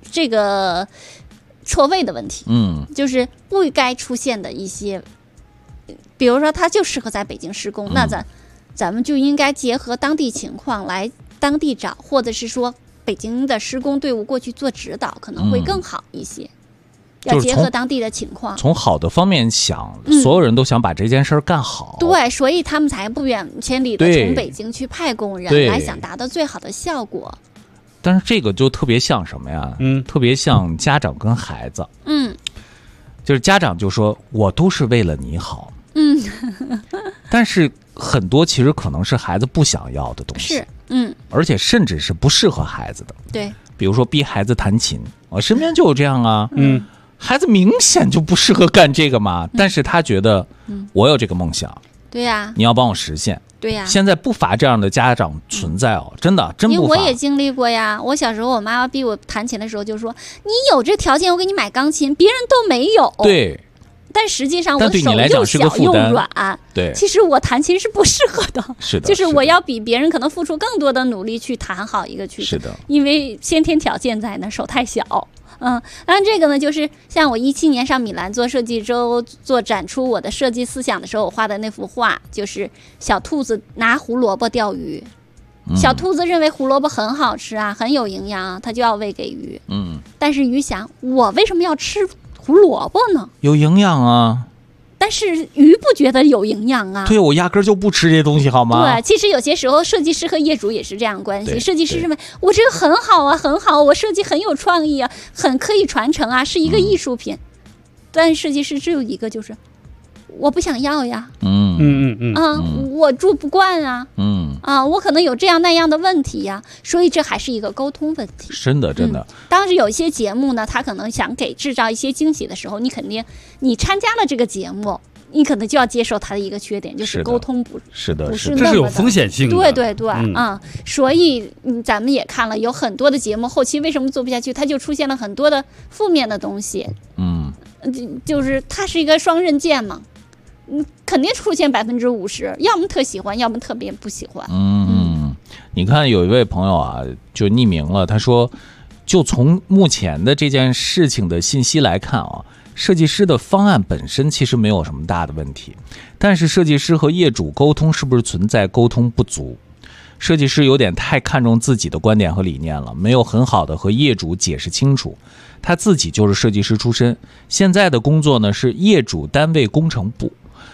错位的问题，就是不该出现的一些，比如说他就适合在北京施工，那咱们就应该结合当地情况来当地找，或者是说北京的施工队伍过去做指导可能会更好一些，要结合当地的情况， 从好的方面想，所有人都想把这件事干好， 对，所以他们才不远千里的从北京去派工人来，想达到最好的效果。 但是这个就特别像什么呀？特别像家长跟孩子，就是家长就说我都是为了你好，但是很多其实可能是孩子不想要的东西，而且甚至是不适合孩子的。 对， 比如说逼孩子弹琴，我身边就有这样啊，孩子明显就不适合干这个嘛，但是他觉得我有这个梦想， 对呀， 你要帮我实现， 对呀。 现在不乏这样的家长存在哦，真的真不乏。 因为我也经历过呀，我小时候我妈妈逼我弹琴的时候就说，你有这条件我给你买钢琴，别人都没有。 对。 但实际上我手又小又软， 对， 其实我弹琴是不适合的， 是的， 就是我要比别人可能付出更多的努力去弹好一个曲子， 是的， 因为先天条件在那，手太小。当然这个呢，就是像我17年上米兰做设计周做展出我的设计思想的时候，我画的那幅画就是小兔子拿胡萝卜钓鱼。小兔子认为胡萝卜很好吃啊，很有营养啊，它就要喂给鱼。但是鱼想，我为什么要吃胡萝卜呢？ 有营养啊， 但是鱼不觉得有营养啊。 对，我压根就不吃这些东西，好吗？ 对，其实有些时候设计师和业主也是这样关系。设计师认为我这个很好啊，很好，我设计很有创意啊，很可以传承啊，是一个艺术品。但设计师只有一个，就是我不想要呀。我住不惯啊。我可能有这样那样的问题呀，所以这还是一个沟通问题。 真的。 当时有一些节目呢，他可能想给制造一些惊喜的时候，你肯定你参加了这个节目，你可能就要接受他的一个缺点，就是沟通不是那么的， 这是有风险性的。 对，所以咱们也看了有很多的节目，后期为什么做不下去，它就出现了很多的负面的东西。就是它是一个双刃剑嘛。肯定出现50%，要么特喜欢，要么特别不喜欢。 你看有一位朋友啊，就匿名了，他说，就从目前的这件事情的信息来看啊，设计师的方案本身其实没有什么大的问题，但是设计师和业主沟通是不是存在沟通不足？设计师有点太看重自己的观点和理念了，没有很好的和业主解释清楚。他自己就是设计师出身，现在的工作呢是业主单位工程部。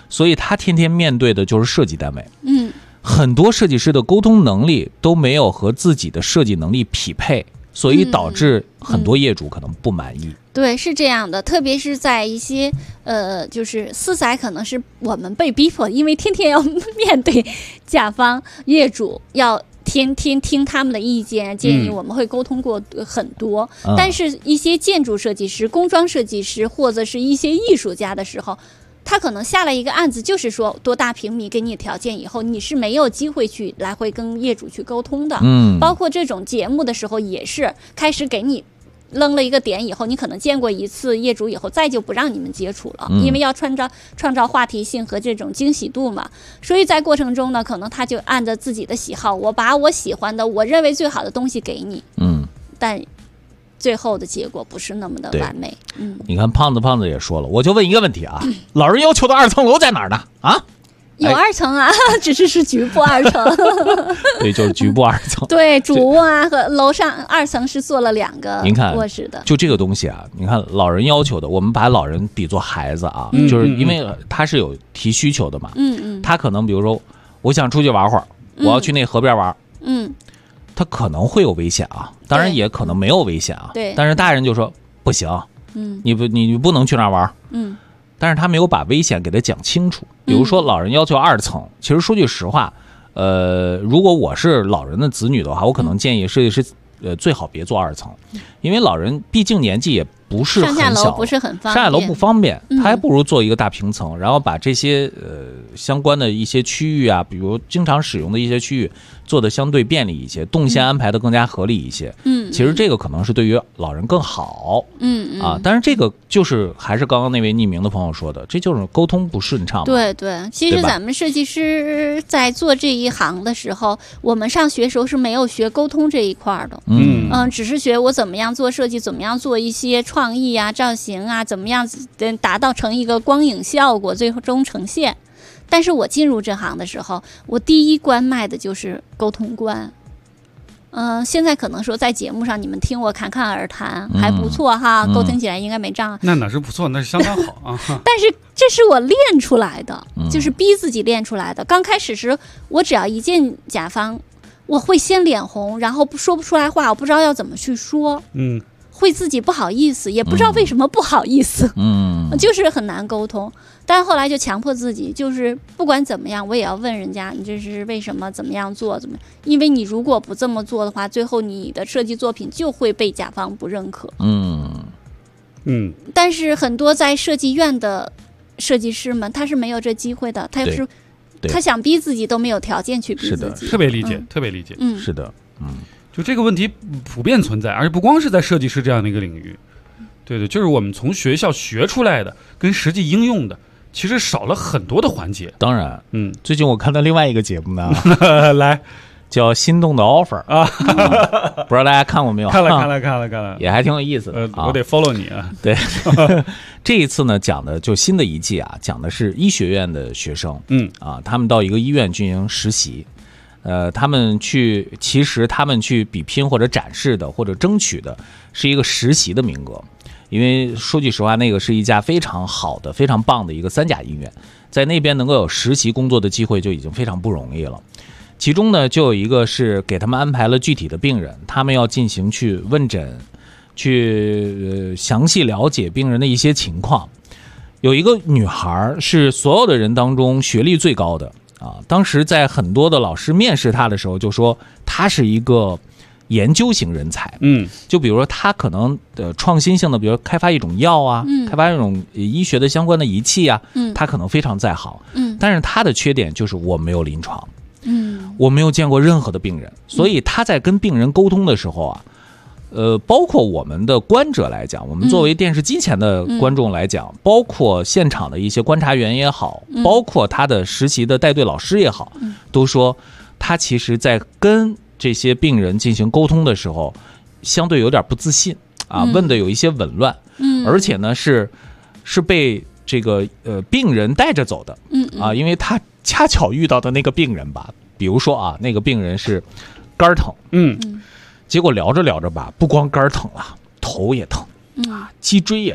所以他天天面对的就是设计单位。很多设计师的沟通能力都没有和自己的设计能力匹配，所以导致很多业主可能不满意。 对，是这样的，特别是在一些就是私宅，可能是我们被逼迫，因为天天要面对甲方业主，要天天听他们的意见建议，我们会沟通过很多。但是一些建筑设计师、工装设计师或者是一些艺术家的时候，他可能下了一个案子，就是说多大平米给你条件以后，你是没有机会去来回跟业主去沟通的。包括这种节目的时候也是，开始给你扔了一个点以后，你可能见过一次业主以后，再就不让你们接触了，因为要创造话题性和这种惊喜度嘛。所以在过程中呢，可能他就按着自己的喜好，我把我喜欢的、我认为最好的东西给你。但最后的结果不是那么的完美。 你看胖子也说了，我就问一个问题啊，老人要求的2层楼在哪儿呢？啊？ 有2层啊，只是局部2层。 对，就是局部2层。 对，主卧啊和楼上2层是做了2个卧室的。 就这个东西啊，你看老人要求的，我们把老人比作孩子啊，就是因为他是有提需求的嘛。他可能比如说，我想出去玩会儿，我要去那河边玩。他可能会有危险啊，当然也可能没有危险啊。 对。 但是大人就说不行，你不能去那儿玩。但是他没有把危险给他讲清楚。比如说老人要求2层，其实说句实话，如果我是老人的子女的话，我可能建议设计师最好别做2层，因为老人毕竟年纪也不是很小， 上下楼不是很方便， 上下楼不方便，他还不如做一个大平层，然后把这些相关的一些区域啊，比如经常使用的一些区域做的相对便利一些，动线安排的更加合理一些。其实这个可能是对于老人更好。但是这个就是还是刚刚那位匿名的朋友说的，这就是沟通不顺畅嘛。 对，其实咱们设计师在做这一行的时候，我们上学时候是没有学沟通这一块的。只是学我怎么样做设计，怎么样做一些创意啊、造型啊，怎么样达到成一个光影效果，最终呈现。但是我进入这行的时候，我第一关卖的就是沟通关。现在可能说在节目上你们听我侃侃而谈还不错哈，沟通起来应该没障碍。 那哪是不错，那是相当好啊。 但是这是我练出来的，就是逼自己练出来的。刚开始时我只要一见甲方，我会先脸红，然后说不出来话，我不知道要怎么去说。会自己不好意思，也不知道为什么不好意思。就是很难沟通。但后来就强迫自己，就是不管怎么样我也要问人家，你这是为什么，怎么样做，怎么，因为你如果不这么做的话，最后你的设计作品就会被甲方不认可。但是很多在设计院的设计师们他是没有这机会的，他想逼自己都没有条件去逼自己。 特别理解，特别理解。 是的。 就这个问题普遍存在，而且不光是在设计师这样的一个领域。对，就是我们从学校学出来的跟实际应用的其实少了很多的环节。 当然，最近我看到另外一个节目呢， 来叫《心动的 offer》啊，不知道大家看过没有？ 看了， 也还挺有意思的。 我得 follow 你啊。 对，这一次呢讲的就新的一季啊，讲的是医学院的学生，他们到一个医院进行实习。他们去比拼或者展示的或者争取的是一个实习的名额。因为说句实话，那个是一家非常好的非常棒的一个3甲医院，在那边能够有实习工作的机会就已经非常不容易了。其中呢就有一个是给他们安排了具体的病人，他们要进行去问诊，去详细了解病人的一些情况。有一个女孩是所有的人当中学历最高的当时在很多的老师面试她的时候就说她是一个研究型人才。就比如说她可能创新性的，比如开发一种药啊，开发一种医学的相关的仪器啊，她可能非常在行。但是她的缺点就是我没有临床，我没有见过任何的病人，所以她在跟病人沟通的时候啊，包括我们的观者来讲，我们作为电视机前的观众来讲，包括现场的一些观察员也好，包括他的实习的带队老师也好，都说他其实在跟这些病人进行沟通的时候相对有点不自信问的有一些紊乱，而且呢是被这个病人带着走的因为他恰巧遇到的那个病人吧，比如说那个病人是肝疼，结果聊着聊着吧，不光肝疼了，头也疼，脊椎也疼，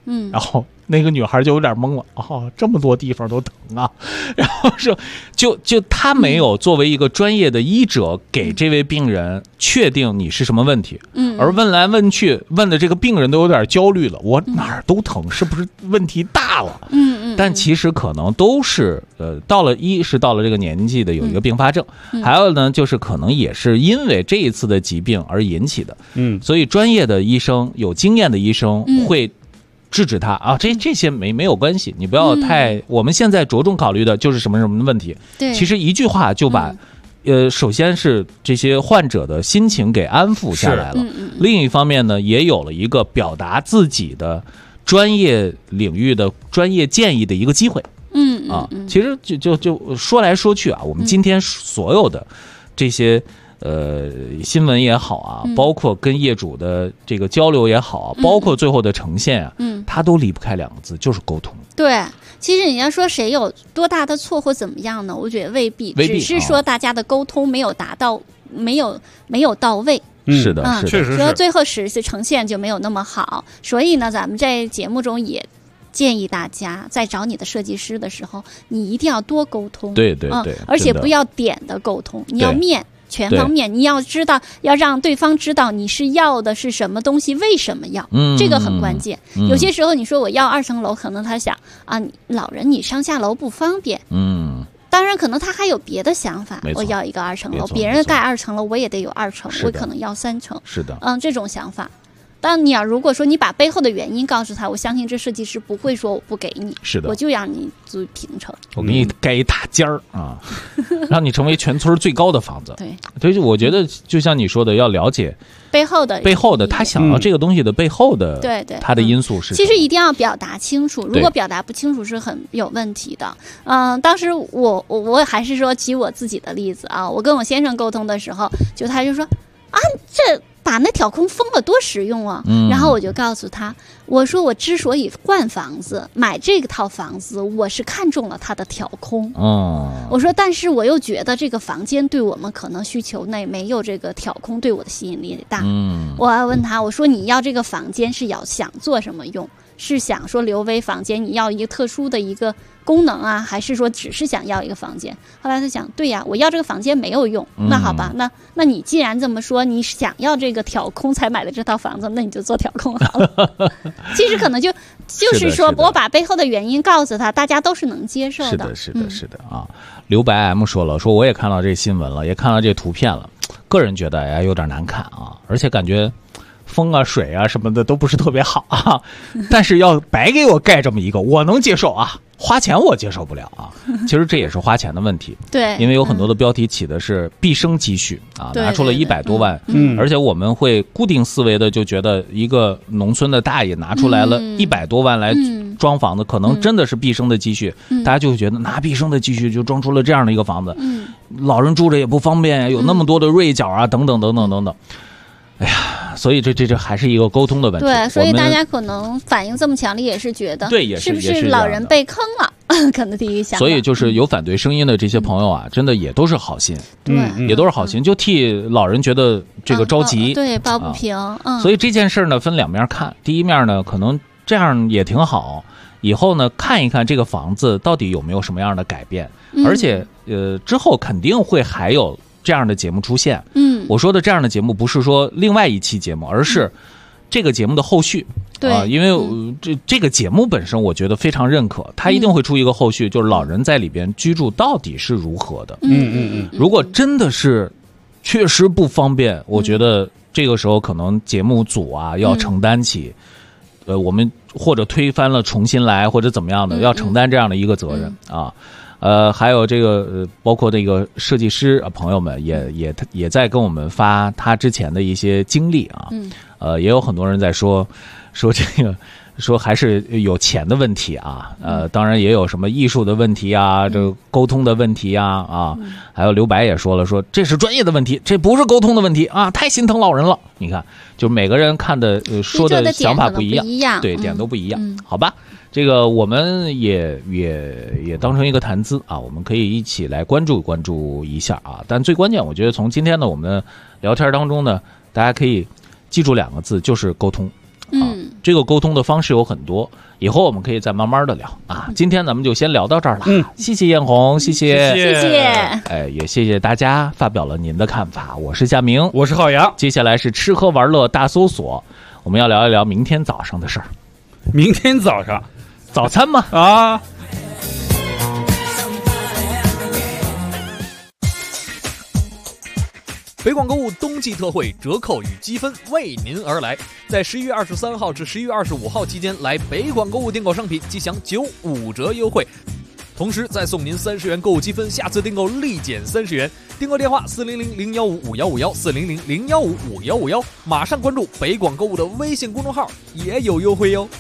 然后那个女孩就有点懵了，这么多地方都疼啊，然后说就他没有作为一个专业的医者给这位病人确定你是什么问题，而问来问去问的这个病人都有点焦虑了，我哪儿都疼，是不是问题大了？但其实可能都是到了这个年纪的有一个并发症，还有呢就是可能也是因为这一次的疾病而引起的，所以专业的医生有经验的医生会制止他啊，这些没有关系，你不要太。我们现在着重考虑的就是什么什么的问题。 对， 其实一句话就把，首先是这些患者的心情给安抚下来了。另一方面呢，也有了一个表达自己的专业领域的专业建议的一个机会。其实就说来说去啊，我们今天所有的这些。新闻也好啊，包括跟业主的这个交流也好啊，包括最后的呈现啊，它都离不开两个字，就是沟通。 对，其实你要说谁有多大的错或怎么样呢？我觉得未必，只是说大家的沟通没有达到，没有到位。 是的， 确实是。 说最后实际呈现就没有那么好，所以呢，咱们在节目中也建议大家在找你的设计师的时候，你一定要多沟通。 对， 而且不要点的沟通，你要全方面，你要知道，要让对方知道你是要的是什么东西，为什么要，这个很关键。有些时候你说我要2层楼，可能他想啊，老人你上下楼不方便，当然可能他还有别的想法，我要一个2层楼，别人盖2层楼，我也得有2层，我可能要3层， 是的， 这种想法。但你要如果说你把背后的原因告诉他，我相信这设计师不会说我不给你， 是的， 我就让你租平层， 我给你盖一大间儿啊，让你成为全村最高的房子。 对， 所以我觉得就像你说的，要了解背后的他想要这个东西的背后的对他的因素是什么。 其实一定要表达清楚，如果表达不清楚是很有问题的。当时我还是说举我自己的例子啊，我跟我先生沟通的时候，他就说啊，这把那挑空封了多实用啊！然后我就告诉他，我说我之所以换房子买这个套房子，我是看中了它的挑空。我说但是我又觉得这个房间对我们可能需求内没有这个挑空对我的吸引力大。我还问他，我说你要这个房间是想做什么用？是想说留为房间，你要一个特殊的一个功能啊，还是说只是想要一个房间？后来他想，对呀，我要这个房间没有用，那好吧，那你既然这么说，你想要这个挑空才买的这套房子，那你就做挑空好了。其实可能就是说我把背后的原因告诉他，大家都是能接受的。 是的啊。刘白 M 说了，说我也看到这新闻了，也看到这图片了，个人觉得有点难看啊，而且感觉风啊水啊什么的都不是特别好啊，但是要白给我盖这么一个，我能接受啊，花钱我接受不了啊。其实这也是花钱的问题， 对， 因为有很多的标题起的是毕生积蓄啊，拿出了100多万，而且我们会固定思维的就觉得一个农村的大爷拿出来了100多万来装房子，可能真的是毕生的积蓄，大家就会觉得拿毕生的积蓄就装出了这样的一个房子，老人住着也不方便，有那么多的锐角啊，等等等等等等。哎呀，所以这还是一个沟通的问题。 对，所以大家可能反应这么强烈，也是觉得对， 是不是老人被坑了？可能第一想法。 所以就是有反对声音的这些朋友啊，真的也都是好心， 对， 也都是好心，就替老人觉得这个着急， 对，抱不平。 所以这件事呢，分两面看。第一面呢，可能这样也挺好，以后呢看一看这个房子到底有没有什么样的改变，而且之后肯定会还有这样的节目出现。我说的这样的节目不是说另外一期节目，而是这个节目的后续。 对， 因为这个节目本身我觉得非常认可，它一定会出一个后续，就是老人在里边居住到底是如何的。如果真的是确实不方便，我觉得这个时候可能节目组啊要承担起我们或者推翻了重新来或者怎么样的，要承担这样的一个责任啊。还有这个包括这个设计师朋友们也在跟我们发他之前的一些经历啊。也有很多人在说这个说还是有钱的问题啊。当然也有什么艺术的问题啊，这个沟通的问题啊。还有刘白也说了，说这是专业的问题，这不是沟通的问题啊，太心疼老人了。你看，就每个人看的说的想法不一样，对，点都不一样，好吧。这个我们也当成一个谈资啊，我们可以一起来关注一下啊。但最关键，我觉得从今天呢我们的聊天当中呢，大家可以记住2个字，就是沟通啊。 这个沟通的方式有很多，以后我们可以再慢慢的聊啊。今天咱们就先聊到这儿了。谢谢艳红，谢谢。也谢谢大家发表了您的看法。我是夏明， 我是浩洋。 接下来是吃喝玩乐大搜索，我们要聊一聊明天早上的事儿。 明天早上， 早餐吗？ 啊。 北广购物冬季特惠折扣与积分为您而来，在11月23号至11月25号期间来北广购物订购商品即享95折优惠，同时再送您30元购物积分，下次订购立减30元。订购电话400-015-5151，400-015-5151，马上关注北广购物的微信公众号，也有优惠哟。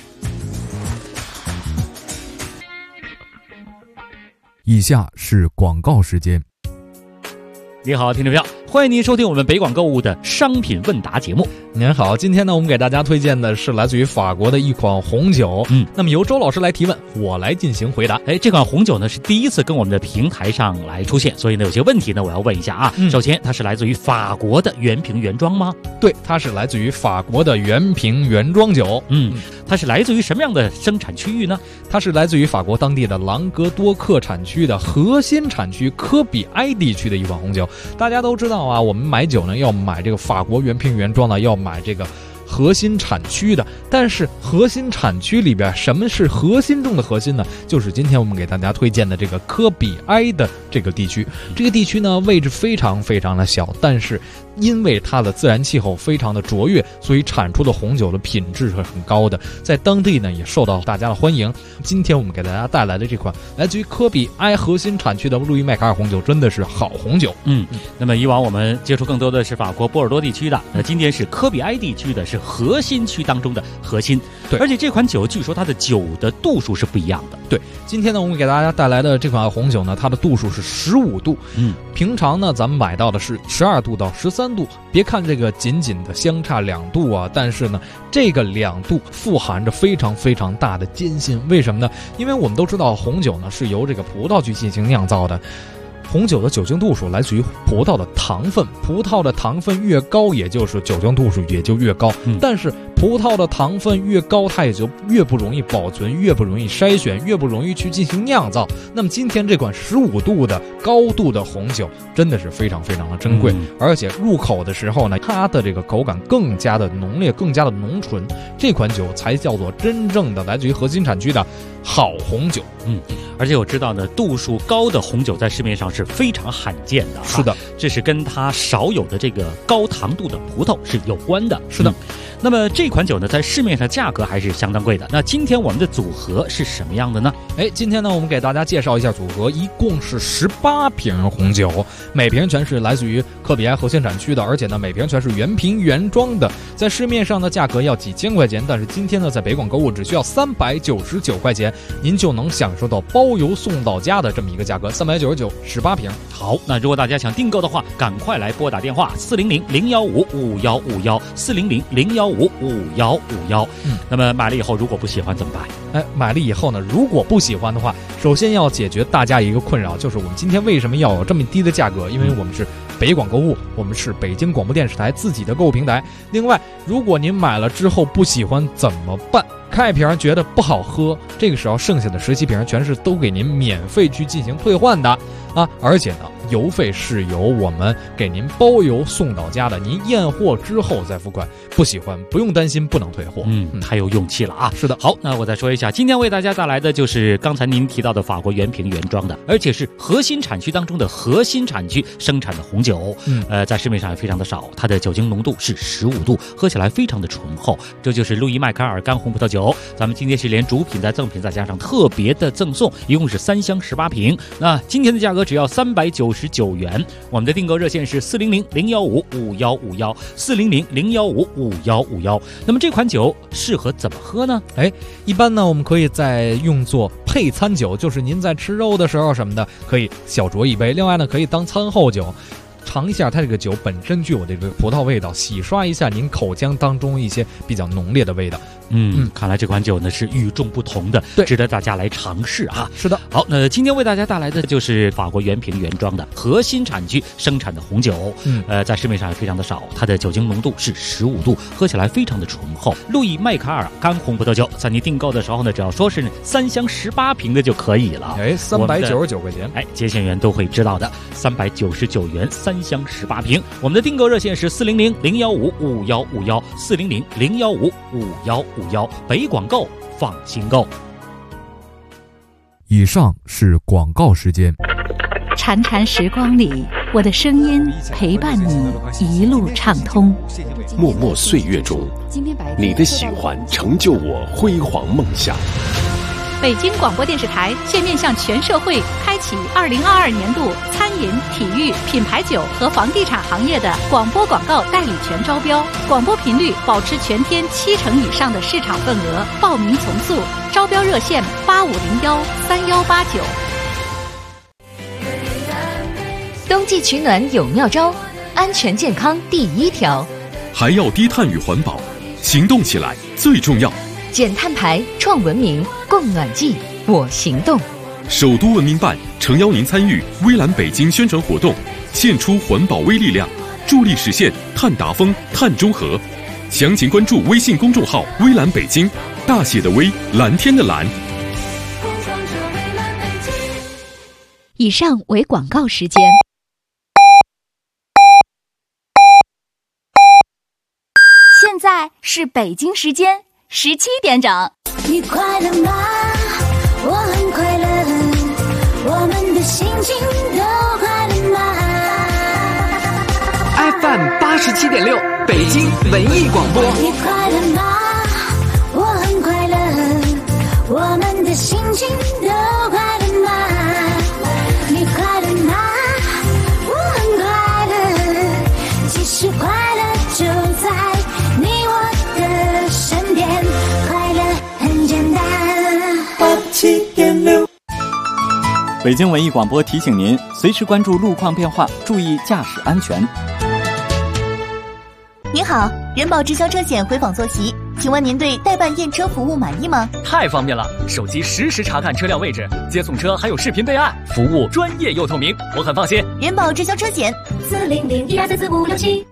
以下是广告时间。 你好，听众朋友，欢迎您收听我们北广购物的商品问答节目。 您好，今天呢，我们给大家推荐的是来自于法国的一款红酒。那么由周老师来提问，我来进行回答。 这款红酒呢是第一次跟我们的平台上来出现，所以呢有些问题呢我要问一下啊。首先，它是来自于法国的原瓶原装吗？ 对，它是来自于法国的原瓶原装酒。 它是来自于什么样的生产区域呢？ 它是来自于法国当地的朗格多克产区的核心产区科比埃地区的一款红酒。大家都知道啊，我们买酒呢要买这个法国原瓶原装的，要买这个核心产区的。但是核心产区里边什么是核心中的核心呢？就是今天我们给大家推荐的这个科比埃的这个地区。这个地区呢位置非常非常的小，但是因为它的自然气候非常的卓越，所以产出的红酒的品质是很高的，在当地呢也受到大家的欢迎。今天我们给大家带来的这款来自于科比埃核心产区的路易麦卡尔红酒真的是好红酒。 那么以往我们接触更多的是法国波尔多地区的，那今天是科比埃地区的，是核心区当中的核心。 对， 而且这款酒据说它的酒的度数是不一样的。 对，今天呢我们给大家带来的这款红酒呢，它的度数是15度。平常呢咱们买到的是12度到13度，别看这个仅仅的相差2度啊，但是呢这个2度富含着非常非常大的艰辛。为什么呢？因为我们都知道红酒呢是由这个葡萄去进行酿造的，红酒的酒精度数来自于葡萄的糖分，葡萄的糖分越高，也就是酒精度数也就越高。但是葡萄的糖分越高，它也就越不容易保存，越不容易筛选，越不容易去进行酿造。那么今天这款15度的高度的红酒真的是非常非常的珍贵，而且入口的时候呢，它的这个口感更加的浓烈，更加的浓醇。这款酒才叫做真正的来自于核心产区的好红酒。 而且我知道呢，度数高的红酒在市面上是非常罕见的。 是的， 这是跟它少有的这个高糖度的葡萄是有关的。 是的。 那么这款酒呢，在市面上价格还是相当贵的。那今天我们的组合是什么样的呢？ 今天呢，我们给大家介绍一下组合，一共是18瓶红酒，每瓶全是来自于科比埃核心产区的，而且呢，每瓶全是原瓶原装的。在市面上的价格要几千块钱，但是今天呢，在北广购物只需要399块钱，您就能享受到包邮送到家的这么一个价格，399 18瓶。 好，那如果大家想订购的话，赶快来拨打电话400-015-5151，400-015-5151。那么买了以后如果不喜欢怎么办？ 买了以后呢，如果不喜欢的话，首先要解决大家一个困扰，就是我们今天为什么要有这么低的价格？因为我们是北广购物，我们是北京广播电视台自己的购物平台。另外，如果您买了之后不喜欢怎么办？开一瓶觉得不好喝，这个时候剩下的17瓶全是都给您免费去进行退换的啊！而且呢，邮费是由我们给您包邮送到家的，您验货之后再付款。不喜欢不用担心不能退货。 太有勇气了啊！ 是的。 好，那我再说一下，今天为大家带来的就是刚才您提到的法国原瓶原装的，而且是核心产区当中的核心产区生产的红酒。在市面上也非常的少，它的酒精浓度是15度，喝起来非常的醇厚。这就是路易麦卡尔干红葡萄酒。咱们今天是连主品再赠品再加上特别的赠送，一共是3箱18瓶。那今天的价格只要399元。我们的订购热线是400-015-5151，400-015-5151。那么这款酒适合怎么喝呢？ 一般呢我们可以再用作配餐酒，就是您在吃肉的时候什么的可以小酌一杯。另外呢可以当餐后酒，尝一下它这个酒本身具有这个葡萄味道，洗刷一下您口腔当中一些比较浓烈的味道。 看来这款酒呢是与众不同的，值得大家来尝试啊。 是的， 好，那今天为大家带来的就是法国原瓶原装的核心产区生产的红酒，在市面上也非常的少，它的酒精浓度是15度，喝起来非常的醇厚。路易麦卡尔干红葡萄酒，在你订购的时候呢，只要说是3箱18瓶的就可以了 ，399块钱， 接线员都会知道的，399元3箱18瓶。我们的订购热线是400-015-5151，400-015-5151，北广购放心购。 以上是广告时间。 潺潺时光里，我的声音陪伴你一路畅通。 默默岁月中，你的喜欢成就我辉煌梦想。 北京广播电视台现面向全社会开启2022年度餐饮、体育、品牌酒和房地产行业的广播广告代理权招标，广播频率保持全天70%以上的市场份额，报名从速，招标热线8501-3189。 冬季取暖有妙招，安全健康第一条， 还要低碳与环保，行动起来最重要。 减碳排，创文明，供暖季，我行动。 首都文明办诚邀您参与微蓝北京宣传活动，献出环保微力量，助力实现碳达峰、碳中和。详情关注微信公众号微蓝北京，大写的微，蓝天的蓝。 以上为广告时间。 现在是北京时间17点整。 你快乐吗？我很快乐，我们的心情都快乐吗 ？FM 87.6，北京文艺广播。 你快乐吗？我很快乐，我们的心情都快乐吗？你快乐吗？我很快乐，其实快乐就在你我的身边，快乐很简单。87.6， 北京文艺广播提醒您，随时关注路况变化，注意驾驶安全。 您好，人保直销车险回访坐席，请问您对代办验车服务满意吗？ 太方便了，手机实时查看车辆位置，接送车还有视频备案，服务专业又透明，我很放心。 人保直销车险 400-1234567。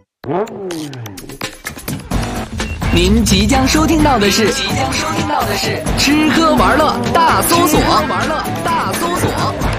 您即将收听到的是吃喝玩乐大搜索。